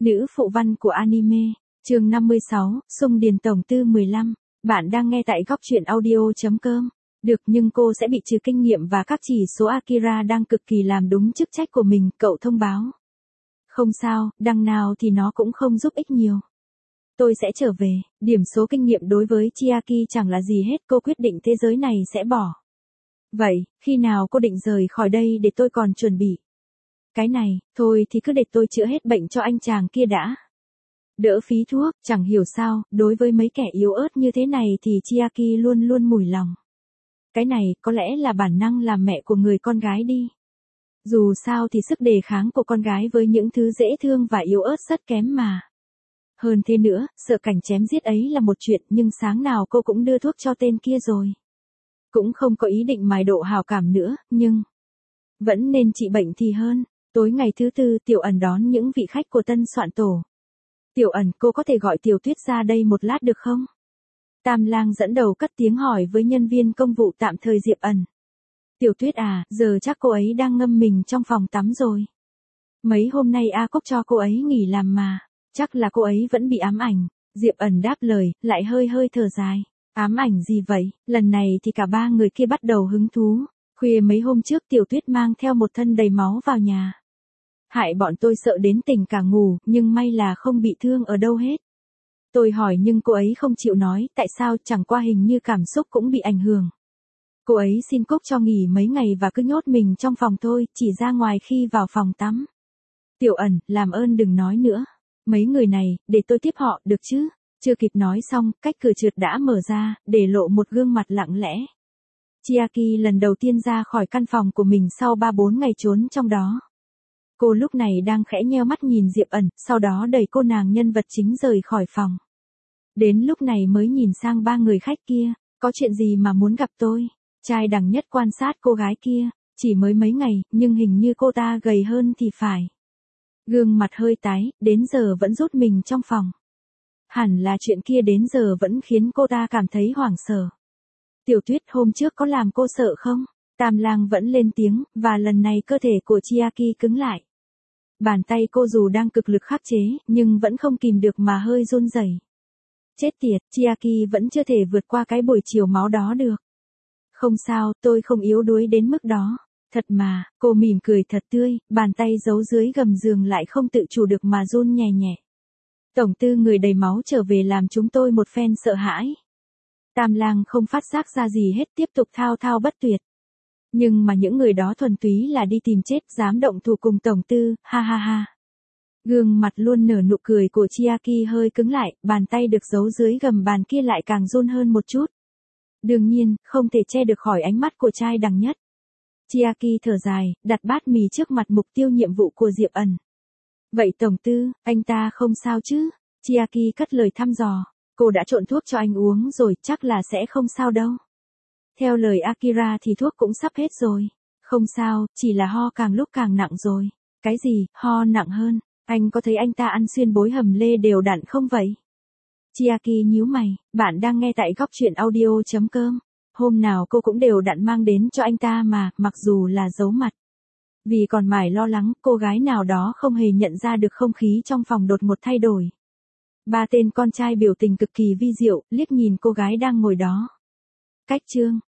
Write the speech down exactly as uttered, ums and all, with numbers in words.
Nữ phụ văn của anime, chương năm mươi sáu, Sung Điền tổng tư mười lăm. Bạn đang nghe tại góc truyện audio.com. Được, nhưng cô sẽ bị trừ kinh nghiệm và các chỉ số Akira đang cực kỳ làm đúng chức trách của mình, cậu thông báo. Không sao, đằng nào thì nó cũng không giúp ích nhiều. Tôi sẽ trở về, điểm số kinh nghiệm đối với Chiaki chẳng là gì hết, cô quyết định thế giới này sẽ bỏ. Vậy, khi nào cô định rời khỏi đây để tôi còn chuẩn bị? Cái này, thôi thì cứ để tôi chữa hết bệnh cho anh chàng kia đã. Đỡ phí thuốc, chẳng hiểu sao, đối với mấy kẻ yếu ớt như thế này thì Chiaki luôn luôn mủi lòng. Cái này, có lẽ là bản năng làm mẹ của người con gái đi. Dù sao thì sức đề kháng của con gái với những thứ dễ thương và yếu ớt rất kém mà. Hơn thế nữa, sợ cảnh chém giết ấy là một chuyện, nhưng sáng nào cô cũng đưa thuốc cho tên kia rồi. Cũng không có ý định mài độ hào cảm nữa, nhưng vẫn nên trị bệnh thì hơn. Tối ngày thứ tư, Tiểu Ẩn đón những vị khách của tân soạn tổ. Tiểu Ẩn, cô có thể gọi Tiểu Tuyết ra đây một lát được không? Tam Lang dẫn đầu cất tiếng hỏi với nhân viên công vụ tạm thời Diệp Ẩn. Tiểu Tuyết à, giờ chắc cô ấy đang ngâm mình trong phòng tắm rồi. Mấy hôm nay A Cốc cho cô ấy nghỉ làm mà, chắc là cô ấy vẫn bị ám ảnh. Diệp Ẩn đáp lời, lại hơi hơi thở dài. Ám ảnh gì vậy? Lần này thì cả ba người kia bắt đầu hứng thú. Khuya mấy hôm trước Tiểu Tuyết mang theo một thân đầy máu vào nhà. Hại bọn tôi sợ đến tỉnh cả ngủ, nhưng may là không bị thương ở đâu hết. Tôi hỏi nhưng cô ấy không chịu nói, tại sao, chẳng qua hình như cảm xúc cũng bị ảnh hưởng. Cô ấy xin Cốc cho nghỉ mấy ngày và cứ nhốt mình trong phòng thôi, chỉ ra ngoài khi vào phòng tắm. Tiểu Ẩn, làm ơn đừng nói nữa. Mấy người này, để tôi tiếp họ, được chứ? Chưa kịp nói xong, cách cửa trượt đã mở ra, để lộ một gương mặt lặng lẽ. Chiaki lần đầu tiên ra khỏi căn phòng của mình sau ba bốn ngày trốn trong đó. Cô lúc này đang khẽ nheo mắt nhìn Diệp Ẩn, sau đó đẩy cô nàng nhân vật chính rời khỏi phòng. Đến lúc này mới nhìn sang ba người khách kia, có chuyện gì mà muốn gặp tôi? Trai đẳng nhất quan sát cô gái kia, chỉ mới mấy ngày, nhưng hình như cô ta gầy hơn thì phải. Gương mặt hơi tái, đến giờ vẫn rút mình trong phòng. Hẳn là chuyện kia đến giờ vẫn khiến cô ta cảm thấy hoảng sợ. Tiểu Tuyết, hôm trước có làm cô sợ không? Tam Lang vẫn lên tiếng, và lần này cơ thể của Chiaki cứng lại. Bàn tay cô dù đang cực lực khắc chế, nhưng vẫn không kìm được mà hơi run rẩy. Chết tiệt, Chiaki vẫn chưa thể vượt qua cái buổi chiều máu đó được. Không sao, tôi không yếu đuối đến mức đó. Thật mà, cô mỉm cười thật tươi, bàn tay giấu dưới gầm giường lại không tự chủ được mà run nhẹ nhẹ. Tổng tư người đầy máu trở về làm chúng tôi một phen sợ hãi. Tam Lang không phát giác ra gì hết, tiếp tục thao thao bất tuyệt. Nhưng mà những người đó thuần túy là đi tìm chết, dám động thủ cùng tổng tư, ha ha ha. Gương mặt luôn nở nụ cười của Chiaki hơi cứng lại, bàn tay được giấu dưới gầm bàn kia lại càng run hơn một chút. Đương nhiên, không thể che được khỏi ánh mắt của trai đẳng nhất. Chiaki thở dài, đặt bát mì trước mặt mục tiêu nhiệm vụ của Diệp Ẩn. Vậy tổng tư, anh ta không sao chứ? Chiaki cất lời thăm dò. Cô đã trộn thuốc cho anh uống rồi, chắc là sẽ không sao đâu. Theo lời Akira thì thuốc cũng sắp hết rồi. Không sao, chỉ là ho càng lúc càng nặng rồi. Cái gì, ho nặng hơn? Anh có thấy anh ta ăn xuyên bối hầm lê đều đặn không vậy? Chiaki nhíu mày, bạn đang nghe tại góc truyện audio.com. Hôm nào cô cũng đều đặn mang đến cho anh ta mà, mặc dù là giấu mặt. Vì còn mải lo lắng, cô gái nào đó không hề nhận ra được không khí trong phòng đột ngột thay đổi. Ba tên con trai biểu tình cực kỳ vi diệu, liếc nhìn cô gái đang ngồi đó. Cách chương,